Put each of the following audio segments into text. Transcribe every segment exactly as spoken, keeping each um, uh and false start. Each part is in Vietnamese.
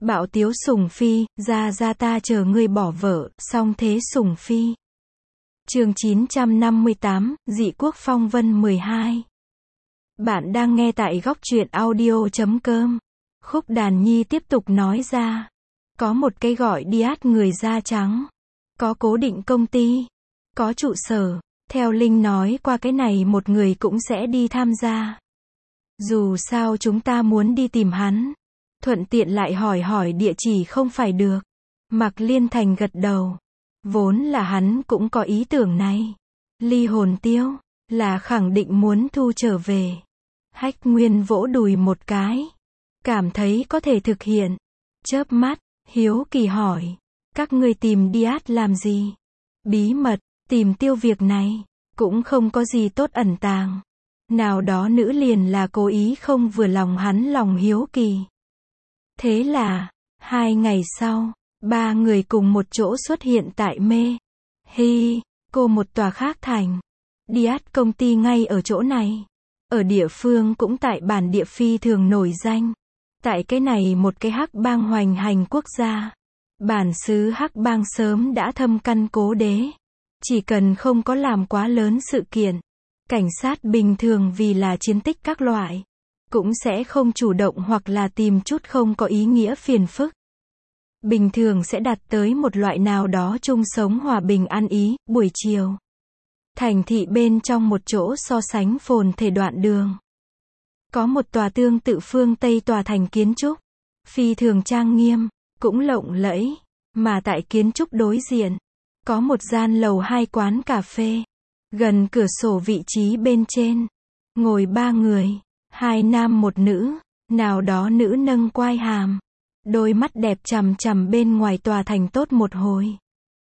Bạo tiếu Sùng Phi, ra ra ta chờ ngươi bỏ vợ, song thế Sùng Phi. Chương chín trăm năm mươi tám, Dị Quốc Phong Vân mười hai. Bạn đang nghe tại góc truyện audio chấm com. Khúc Đàn Nhi tiếp tục nói ra. Có một cái gọi Điát người da trắng. Có cố định công ty. Có trụ sở. Theo Linh nói qua cái này một người cũng sẽ đi tham gia. Dù sao chúng ta muốn đi tìm hắn. Thuận tiện lại hỏi hỏi địa chỉ không phải được. Mạc Liên Thành gật đầu. Vốn là hắn cũng có ý tưởng này. Ly hồn tiêu, là khẳng định muốn thu trở về. Hách Nguyên vỗ đùi một cái. Cảm thấy có thể thực hiện. Chớp mắt, hiếu kỳ hỏi. Các ngươi tìm Điát làm gì? Bí mật, tìm tiêu việc này. Cũng không có gì tốt ẩn tàng. Nào đó nữ liền là cố ý không vừa lòng hắn lòng hiếu kỳ. Thế là, hai ngày sau, ba người cùng một chỗ xuất hiện tại Mê Hi cô một tòa khác thành. Điát công ty ngay ở chỗ này. Ở địa phương cũng tại bản địa phi thường nổi danh. Tại cái này một cái hắc bang hoành hành quốc gia. Bản xứ hắc bang sớm đã thâm căn cố đế. Chỉ cần không có làm quá lớn sự kiện. Cảnh sát bình thường vì là chiến tích các loại. Cũng sẽ không chủ động hoặc là tìm chút không có ý nghĩa phiền phức. Bình thường sẽ đạt tới một loại nào đó chung sống hòa bình an ý. Buổi chiều, thành thị bên trong một chỗ so sánh phồn thể đoạn đường. Có một tòa tương tự phương Tây tòa thành kiến trúc. Phi thường trang nghiêm, cũng lộng lẫy. Mà tại kiến trúc đối diện, có một gian lầu hai quán cà phê. Gần cửa sổ vị trí bên trên, ngồi ba người. Hai nam một nữ, nào đó nữ nâng quai hàm. Đôi mắt đẹp chằm chằm bên ngoài tòa thành tốt một hồi.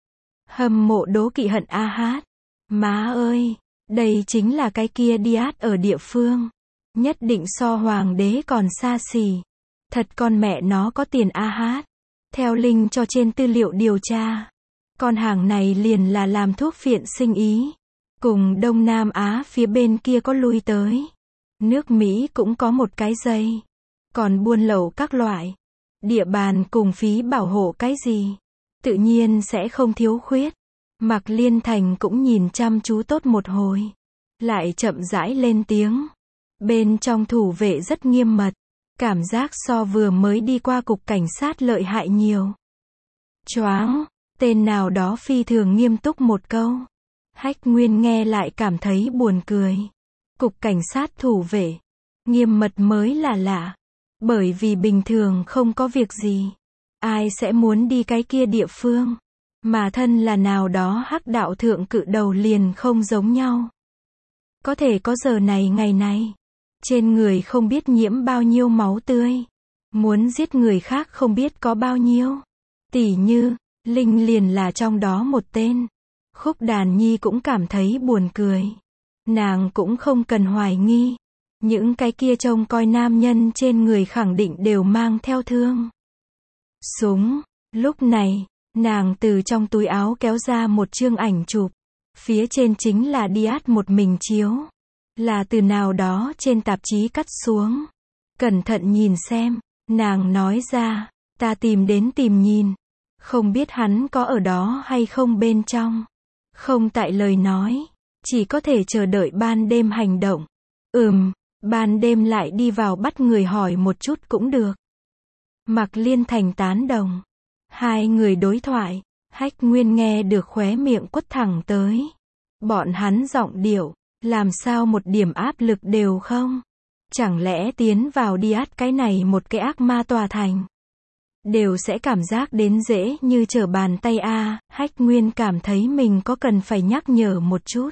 Hâm mộ đố kỵ hận a hát. Má ơi, đây chính là cái kia Điát ở địa phương. Nhất định so hoàng đế còn xa xỉ. Thật con mẹ nó có tiền a hát. Theo Linh cho trên tư liệu điều tra. Con hàng này liền là làm thuốc phiện sinh ý. Cùng Đông Nam Á phía bên kia có lui tới. Nước Mỹ cũng có một cái dây. Còn buôn lậu các loại. Địa bàn cùng phí bảo hộ cái gì. Tự nhiên sẽ không thiếu khuyết. Mạc Liên Thành cũng nhìn chăm chú tốt một hồi. Lại chậm rãi lên tiếng. Bên trong thủ vệ rất nghiêm mật. Cảm giác so vừa mới đi qua cục cảnh sát lợi hại nhiều. Choáng. Tên nào đó phi thường nghiêm túc một câu. Hách Nguyên nghe lại cảm thấy buồn cười. Cục cảnh sát thủ vệ. Nghiêm mật mới là lạ. Bởi vì bình thường không có việc gì. Ai sẽ muốn đi cái kia địa phương. Mà thân là nào đó hắc đạo thượng cự đầu liền không giống nhau. Có thể có giờ này ngày này. Trên người không biết nhiễm bao nhiêu máu tươi. Muốn giết người khác không biết có bao nhiêu. Tỉ như, Linh liền là trong đó một tên. Khúc Đàn Nhi cũng cảm thấy buồn cười. Nàng cũng không cần hoài nghi. Những cái kia trông coi nam nhân trên người khẳng định đều mang theo thương. Súng. Lúc này, nàng từ trong túi áo kéo ra một chương ảnh chụp. Phía trên chính là Điát một mình chiếu. Là từ nào đó trên tạp chí cắt xuống. Cẩn thận nhìn xem. Nàng nói ra. Ta tìm đến tìm nhìn. Không biết hắn có ở đó hay không bên trong. Không tại lời nói. Chỉ có thể chờ đợi ban đêm hành động. Ừm, ban đêm lại đi vào bắt người hỏi một chút cũng được. Mạc Liên Thành tán đồng. Hai người đối thoại. Hách Nguyên nghe được khóe miệng quất thẳng tới. Bọn hắn giọng điệu. Làm sao một điểm áp lực đều không? Chẳng lẽ tiến vào Điát cái này một cái ác ma tòa thành. Đều sẽ cảm giác đến dễ như trở bàn tay a. Hách Nguyên cảm thấy mình có cần phải nhắc nhở một chút.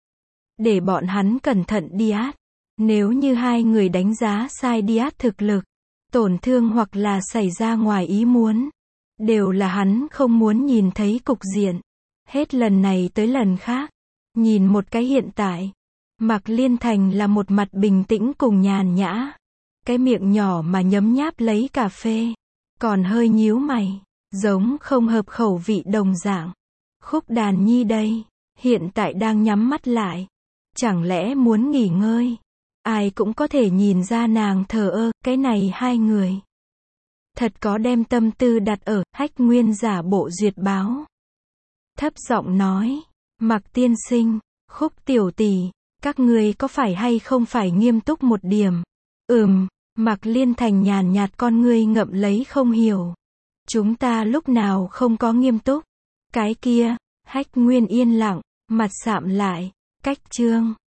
Để bọn hắn cẩn thận Điát. Nếu như hai người đánh giá sai Điát thực lực, tổn thương hoặc là xảy ra ngoài ý muốn, đều là hắn không muốn nhìn thấy cục diện. Hết lần này tới lần khác. Nhìn một cái hiện tại. Mạc Liên Thành là một mặt bình tĩnh cùng nhàn nhã. Cái miệng nhỏ mà nhấm nháp lấy cà phê. Còn hơi nhíu mày. Giống không hợp khẩu vị đồng dạng. Khúc Đàn Nhi đây. Hiện tại đang nhắm mắt lại. Chẳng lẽ muốn nghỉ ngơi. Ai cũng có thể nhìn ra nàng thờ ơ. Cái này hai người. Thật có đem tâm tư đặt ở, Hách Nguyên giả bộ duyệt báo. Thấp giọng nói, Mạc tiên sinh, Khúc tiểu tỷ, các ngươi có phải hay không phải nghiêm túc một điểm? Ừm, Mạc Liên Thành nhàn nhạt con ngươi ngậm lấy không hiểu. Chúng ta lúc nào không có nghiêm túc? Cái kia, Hách Nguyên yên lặng, mặt sạm lại, cách chương.